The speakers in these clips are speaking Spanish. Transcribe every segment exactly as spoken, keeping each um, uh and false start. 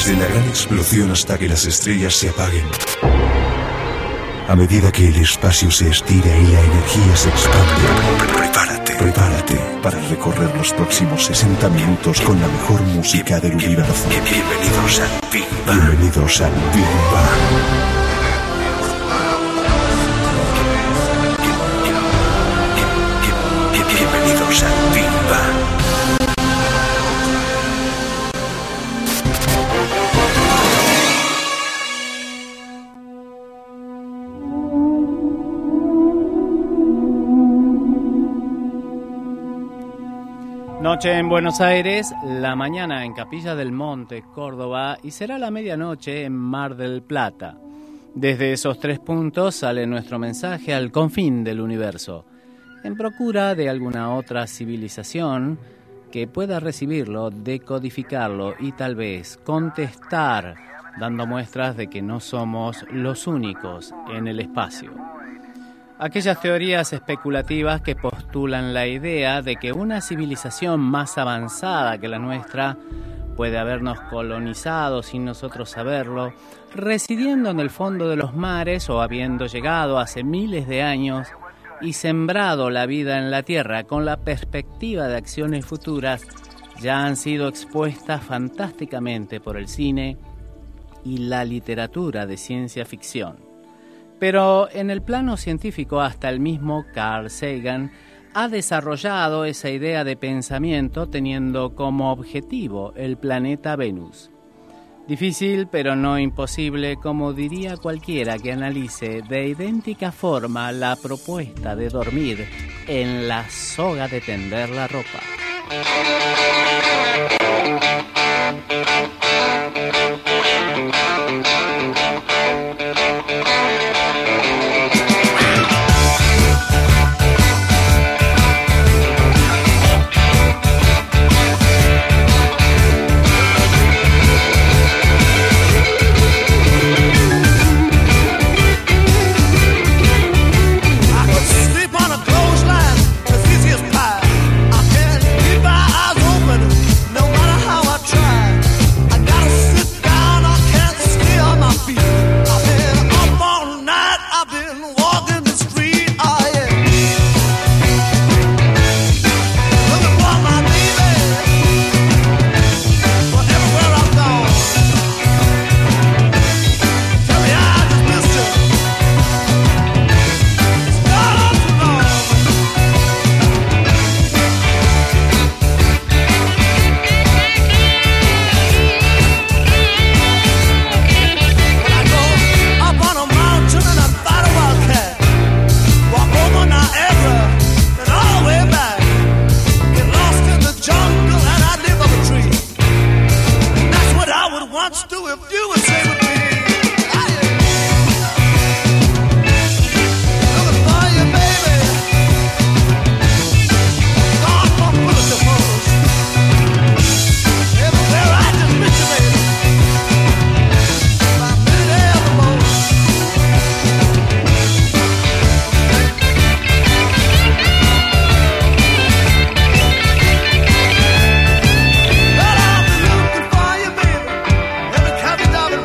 Desde la gran explosión hasta que las estrellas se apaguen. A medida que el espacio se estira y la energía se expande, prepárate, prepárate para recorrer los próximos sesenta minutos con la mejor música del universo. Bienvenidos al Big Bang. Bienvenidos al Big Bang. Bienvenidos al Big Bang. Noche en Buenos Aires, la mañana en Capilla del Monte, Córdoba, y será la medianoche en Mar del Plata. Desde esos tres puntos sale nuestro mensaje al confín del universo, en procura de alguna otra civilización que pueda recibirlo, decodificarlo y tal vez contestar, dando muestras de que no somos los únicos en el espacio. Aquellas teorías especulativas que postulan la idea de que una civilización más avanzada que la nuestra puede habernos colonizado sin nosotros saberlo, residiendo en el fondo de los mares o habiendo llegado hace miles de años y sembrado la vida en la Tierra con la perspectiva de acciones futuras, ya han sido expuestas fantásticamente por el cine y la literatura de ciencia ficción. Pero en el plano científico, hasta el mismo Carl Sagan ha desarrollado esa idea de pensamiento teniendo como objetivo el planeta Venus. Difícil, pero no imposible, como diría cualquiera que analice de idéntica forma la propuesta de dormir en la soga de tender la ropa. Double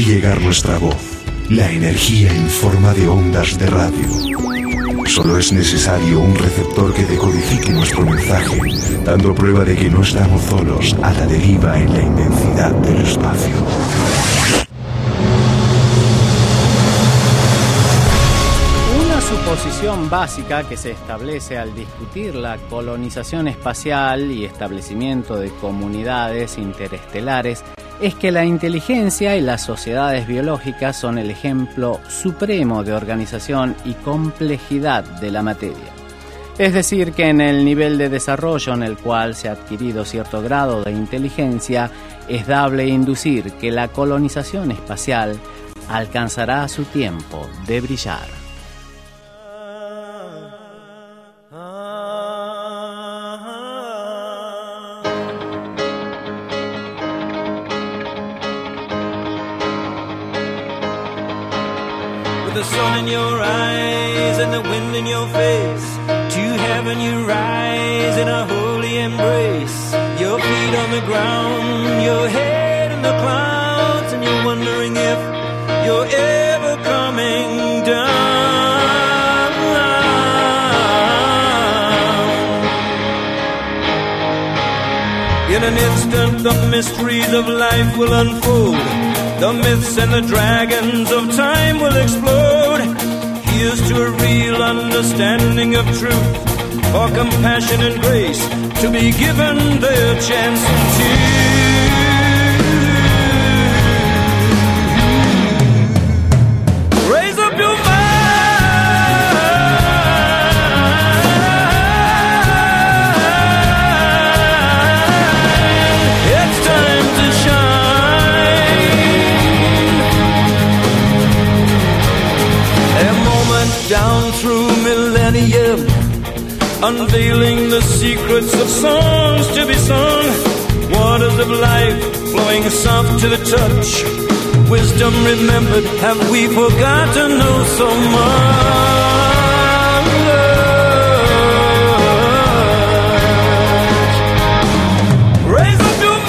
llegar nuestra voz, la energía en forma de ondas de radio. Solo es necesario un receptor que decodifique nuestro mensaje, dando prueba de que no estamos solos a la deriva en la inmensidad del espacio. Una suposición básica que se establece al discutir la colonización espacial y establecimiento de comunidades interestelares es que la inteligencia y las sociedades biológicas son el ejemplo supremo de organización y complejidad de la materia. Es decir, que en el nivel de desarrollo en el cual se ha adquirido cierto grado de inteligencia, es dable inducir que la colonización espacial alcanzará su tiempo de brillar. The sun in your eyes and the wind in your face, to heaven you rise in a holy embrace. Your feet on the ground, your head in the clouds, and you're wondering if you're ever coming down. In an instant the mysteries of life will unfold. The myths and the dragons of time will explode. Here's to a real understanding of truth, for compassion and grace to be given their chance to. Raise up your mind. It's time to shine. Down through millennium, unveiling the secrets of songs to be sung. Waters of life flowing soft to the touch. Wisdom remembered, have we forgotten? Oh, so much. Raise up your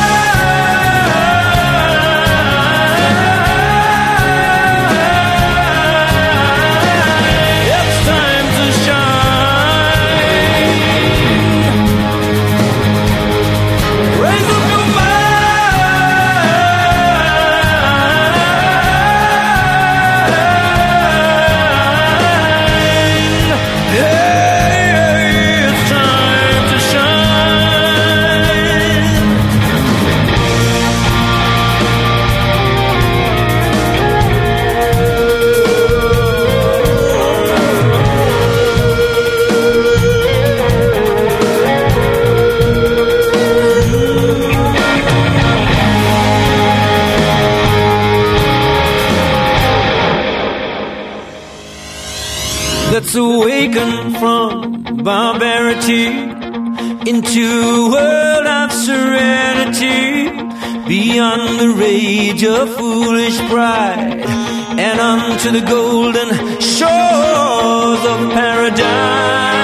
Let's awaken from barbarity into a world of serenity, beyond the rage of foolish pride, and unto the golden shores of paradise.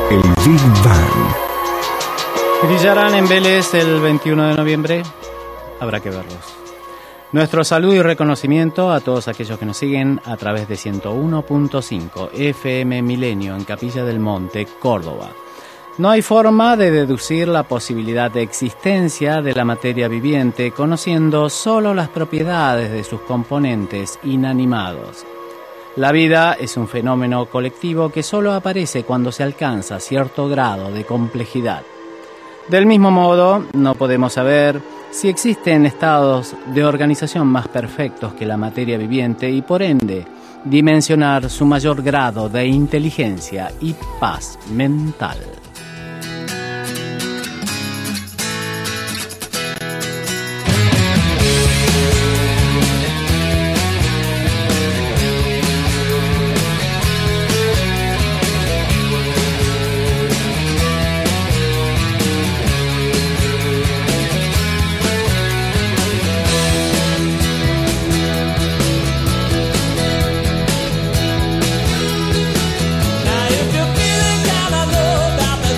El Big Bang. Brillarán en Vélez el veintiuno de noviembre. Habrá que verlos. Nuestro saludo y reconocimiento a todos aquellos que nos siguen a través de ciento uno punto cinco F M Milenio en Capilla del Monte, Córdoba. No hay forma de deducir la posibilidad de existencia de la materia viviente conociendo solo las propiedades de sus componentes inanimados. La vida es un fenómeno colectivo que solo aparece cuando se alcanza cierto grado de complejidad. Del mismo modo, no podemos saber si existen estados de organización más perfectos que la materia viviente y, por ende, dimensionar su mayor grado de inteligencia y paz mental. Now if you're feeling kinda low about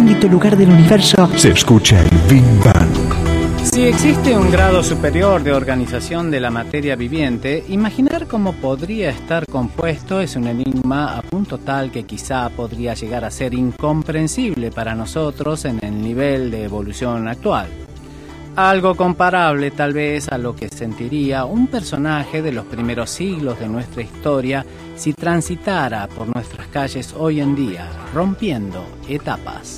recóndito lugar del universo se escucha el Big Bang. Si existe un grado superior de organización de la materia viviente, imaginar cómo podría estar compuesto es un enigma a punto tal que quizá podría llegar a ser incomprensible para nosotros en el nivel de evolución actual. Algo comparable tal vez a lo que sentiría un personaje de los primeros siglos de nuestra historia si transitara por nuestras calles hoy en día, rompiendo etapas.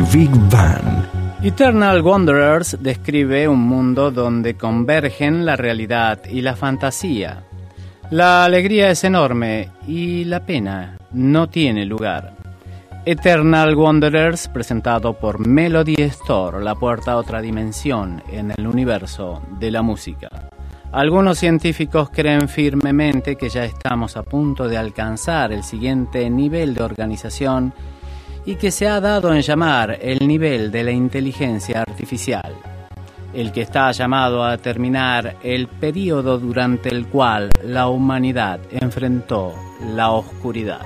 Big Bang. Eternal Wanderers describe un mundo donde convergen la realidad y la fantasía. La alegría es enorme y la pena no tiene lugar. Eternal Wanderers, presentado por Melody Store, la puerta a otra dimensión en el universo de la música. Algunos científicos creen firmemente que ya estamos a punto de alcanzar el siguiente nivel de organización y que se ha dado en llamar el nivel de la inteligencia artificial, el que está llamado a terminar el período durante el cual la humanidad enfrentó la oscuridad.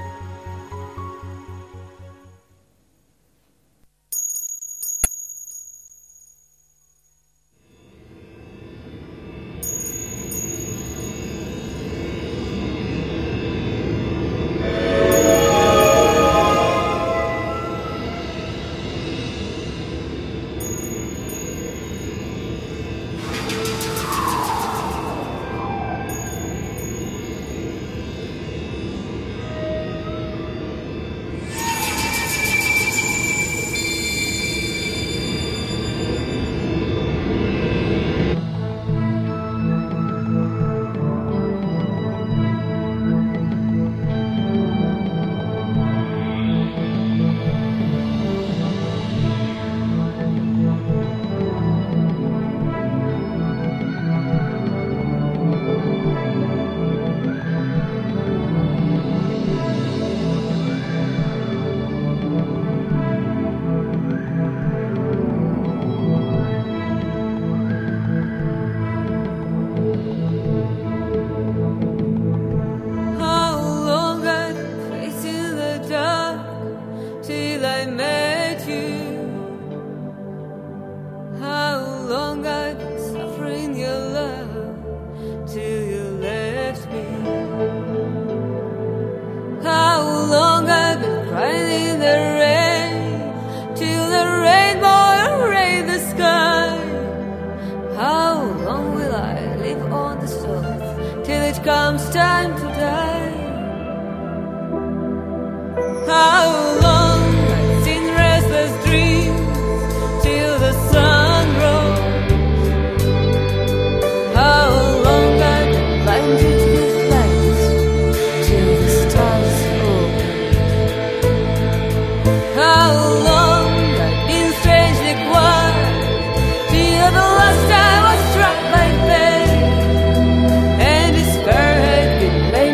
And despair had been laid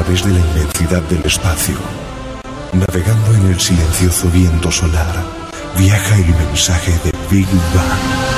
través de la inmensidad del espacio. Navegando en el silencioso viento solar, viaja el mensaje de Big Bang.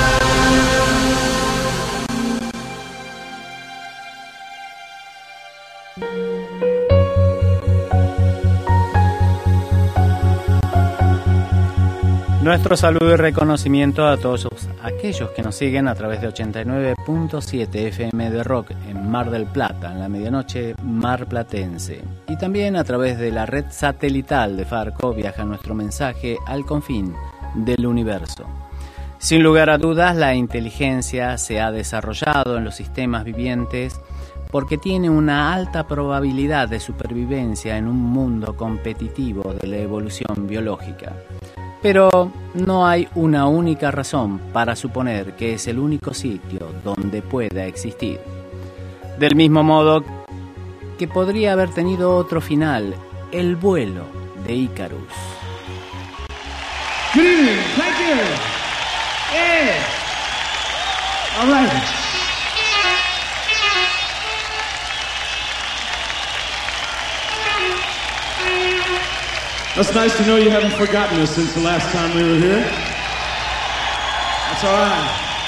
Nuestro saludo y reconocimiento a todos aquellos que nos siguen a través de ochenta y nueve punto siete F M de Rock en Mar del Plata, en la medianoche marplatense. Y también a través de la red satelital de Farco viaja nuestro mensaje al confín del universo. Sin lugar a dudas, la inteligencia se ha desarrollado en los sistemas vivientes porque tiene una alta probabilidad de supervivencia en un mundo competitivo de la evolución biológica. Pero no hay una única razón para suponer que es el único sitio donde pueda existir. Del mismo modo que podría haber tenido otro final, el vuelo de Icarus. Good evening, thank you. Yeah. All right. That's nice to know you haven't forgotten us since the last time we were here. That's all right.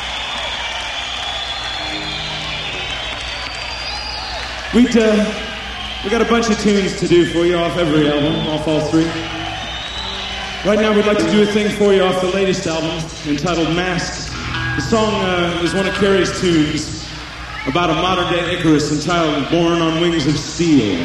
We'd, uh, we got a bunch of tunes to do for you off every album, off all three. Right now we'd like to do a thing for you off the latest album entitled Masks. The song uh, is one of Carrie's tunes about a modern-day Icarus entitled Born on Wings of Steel.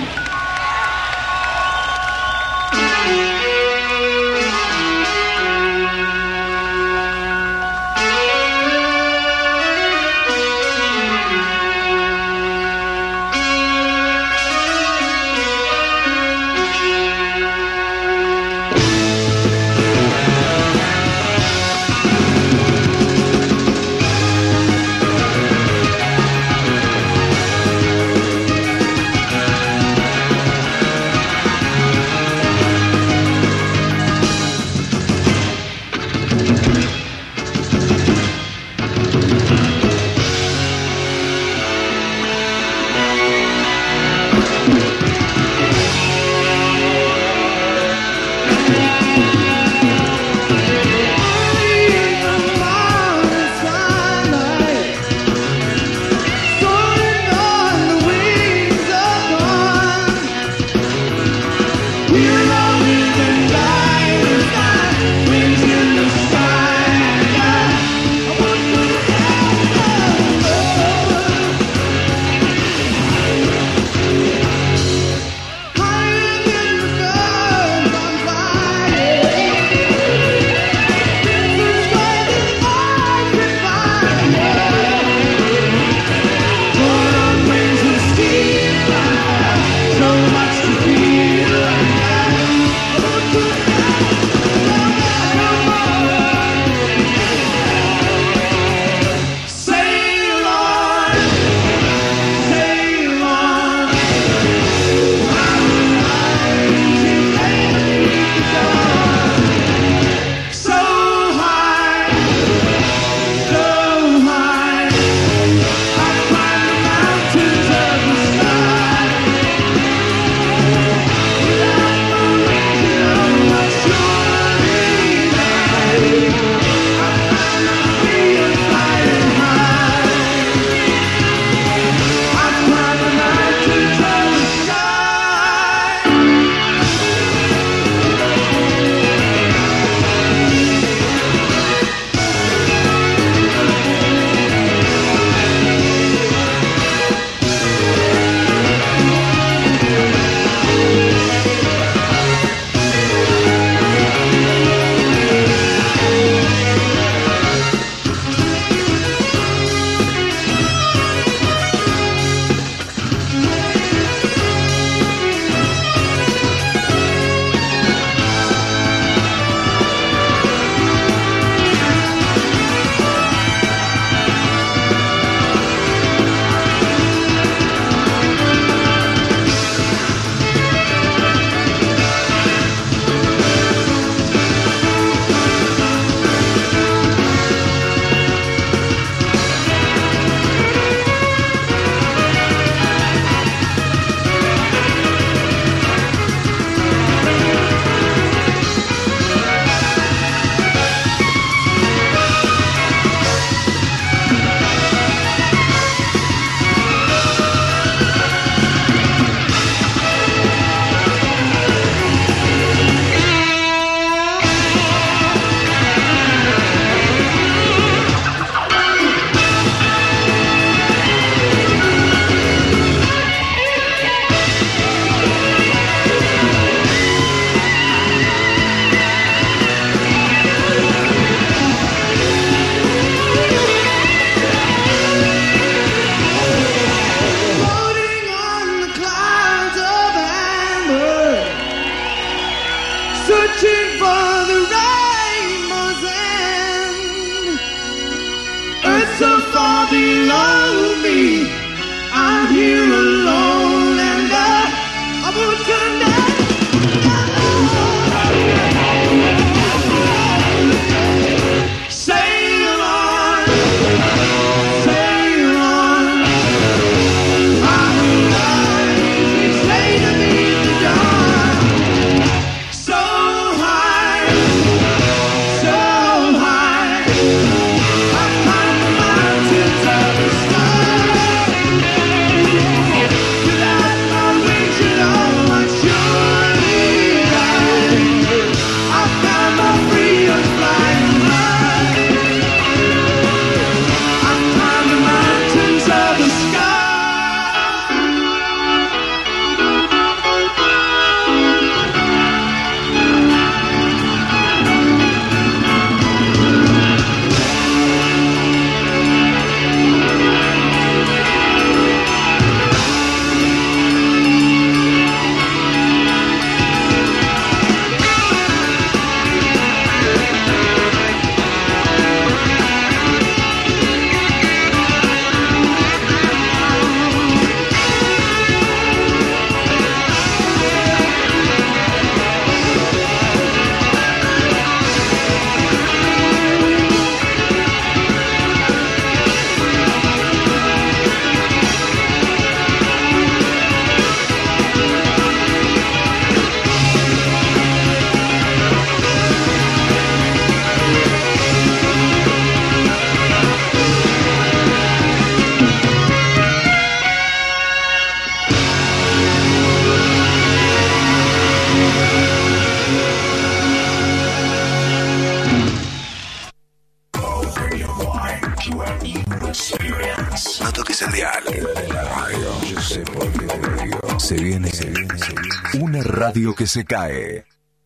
viene una radio que se cae.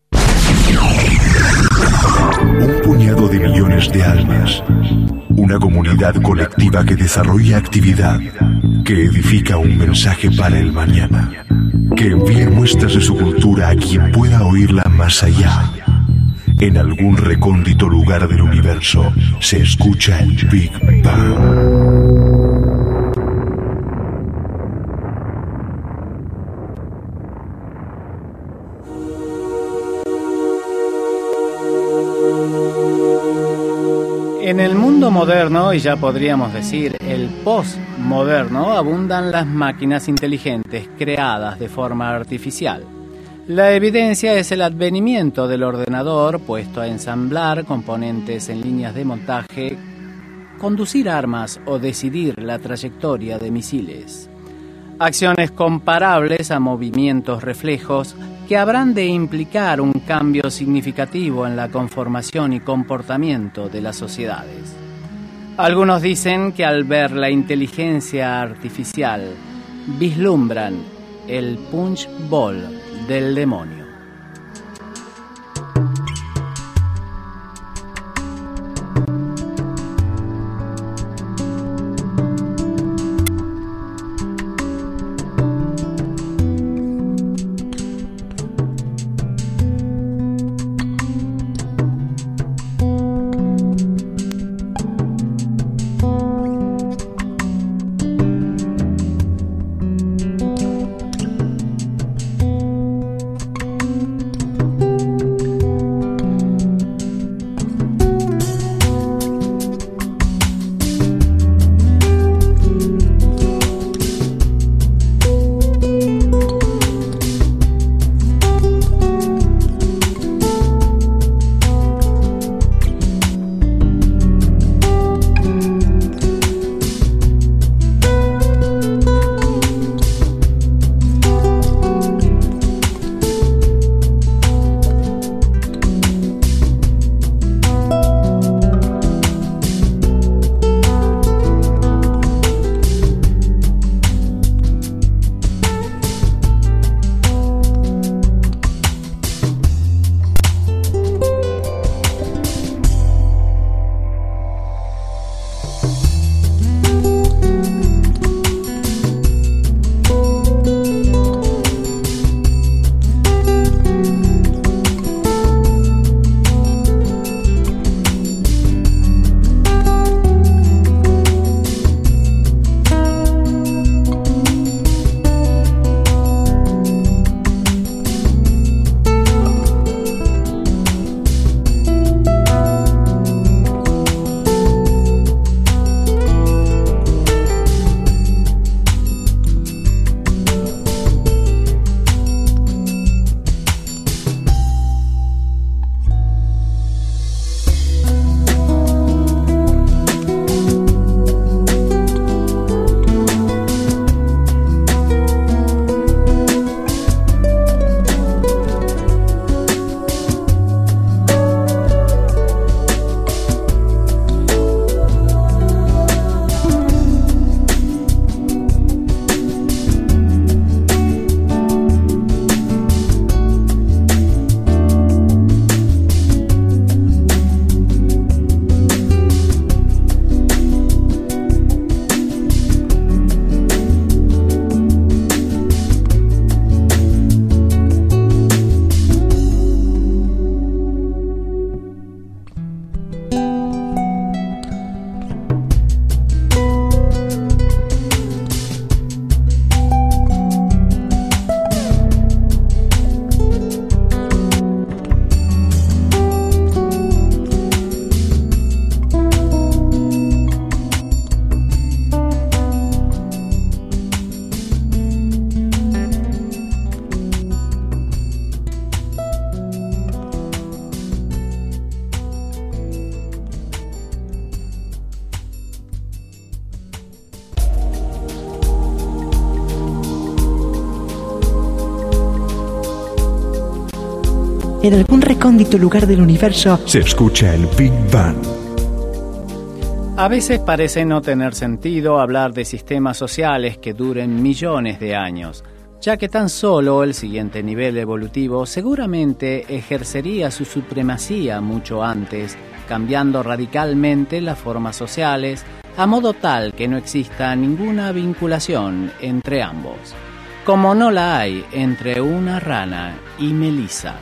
Un puñado de millones de almas. Una comunidad colectiva que desarrolla actividad, que edifica un mensaje para el mañana, que envíe muestras de su cultura a quien pueda oírla más allá. En algún recóndito lugar del universo se escucha el Big Bang. En el mundo moderno, y ya podríamos decir el postmoderno, abundan las máquinas inteligentes creadas de forma artificial. La evidencia es el advenimiento del ordenador puesto a ensamblar componentes en líneas de montaje, conducir armas o decidir la trayectoria de misiles. Acciones comparables a movimientos reflejos que habrán de implicar un cambio significativo en la conformación y comportamiento de las sociedades. Algunos dicen que al ver la inteligencia artificial vislumbran el punch bowl del demonio. En algún recóndito lugar del universo se escucha el Big Bang. A veces parece no tener sentido hablar de sistemas sociales que duren millones de años. ya que tan solo el siguiente nivel evolutivo seguramente ejercería su supremacía mucho antes, cambiando radicalmente las formas sociales, a modo tal que no exista ninguna vinculación entre ambos, como no la hay entre una rana y Melissa.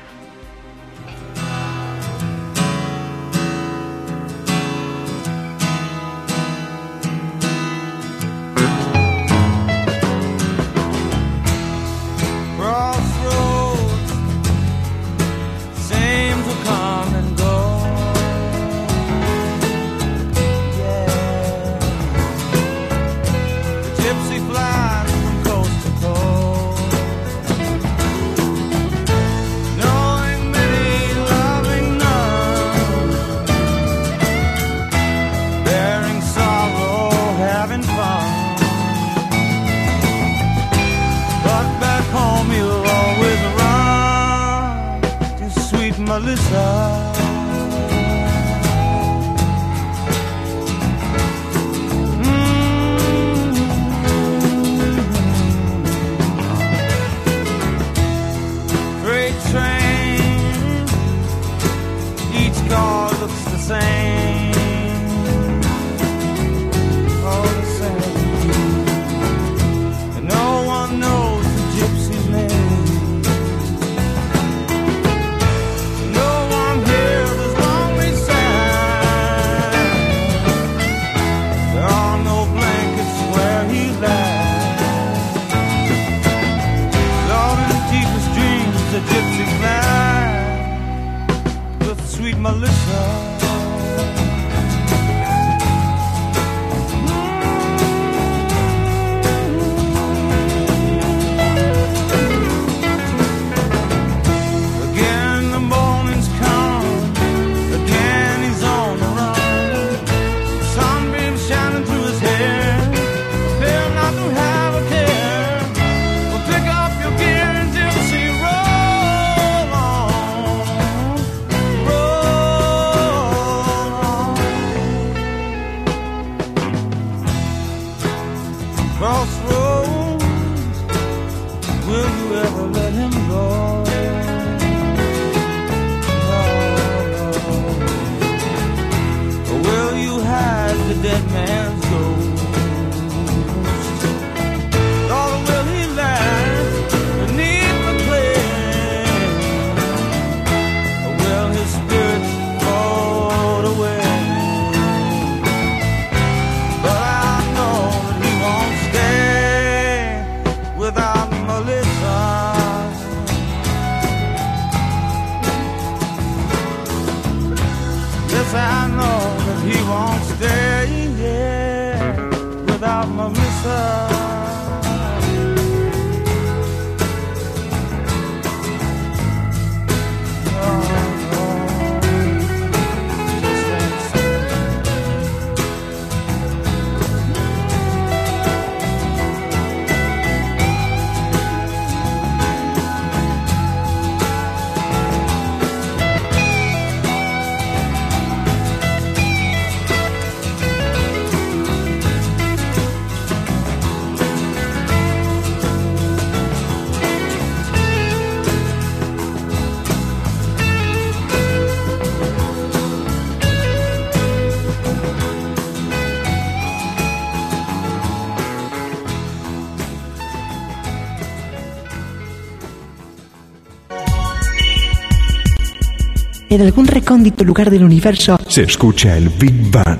En algún recóndito lugar del universo se escucha el Big Bang.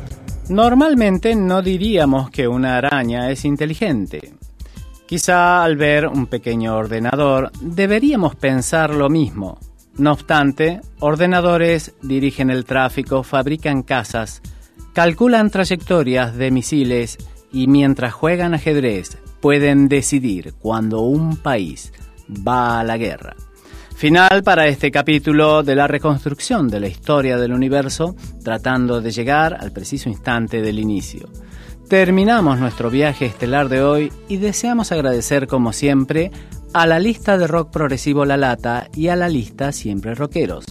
Normalmente no diríamos que una araña es inteligente. Quizá al ver un pequeño ordenador deberíamos pensar lo mismo. No obstante, ordenadores dirigen el tráfico, fabrican casas, calculan trayectorias de misiles y mientras juegan ajedrez pueden decidir cuando un país va a la guerra. Final para este capítulo de la reconstrucción de la historia del universo, tratando de llegar al preciso instante del inicio. Terminamos nuestro viaje estelar de hoy y deseamos agradecer como siempre a la lista de rock progresivo La Lata y a la lista Siempre Rockeros.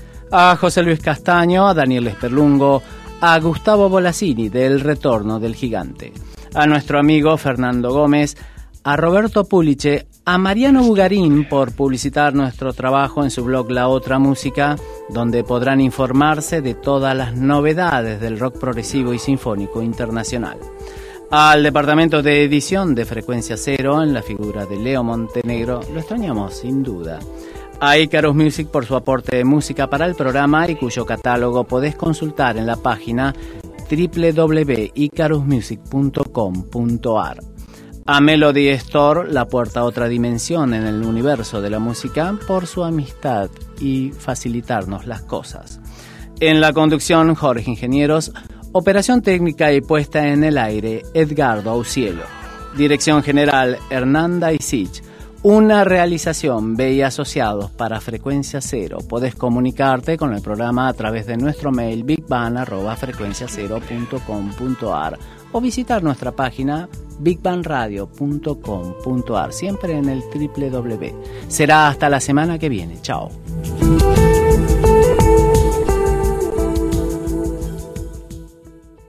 A José Luis Castaño, a Daniel Esperlungo, a Gustavo Bolasini del Retorno del Gigante, a nuestro amigo Fernando Gómez, a Roberto Puliche, a Mariano Bugarín por publicitar nuestro trabajo en su blog La Otra Música, donde podrán informarse de todas las novedades del rock progresivo y sinfónico internacional. Al departamento de edición de Frecuencia Cero, en la figura de Leo Montenegro, lo extrañamos sin duda. A Icarus Music por su aporte de música para el programa y cuyo catálogo podés consultar en la página doble u doble u doble u punto icarus music punto com punto a r. A Melody Store, la puerta a otra dimensión en el universo de la música, por su amistad y facilitarnos las cosas. En la conducción, Jorge Ingenieros. Operación técnica y puesta en el aire, Edgardo Aucielo. Dirección general, Hernanda Isich. Una realización B y Asociados para Frecuencia Cero. Podés comunicarte con el programa a través de nuestro mail bigban arroba frecuencia cero punto com punto a r o visitar nuestra página bigban radio punto com punto a r, siempre en el doble u doble u doble u. Será hasta la semana que viene. Chao.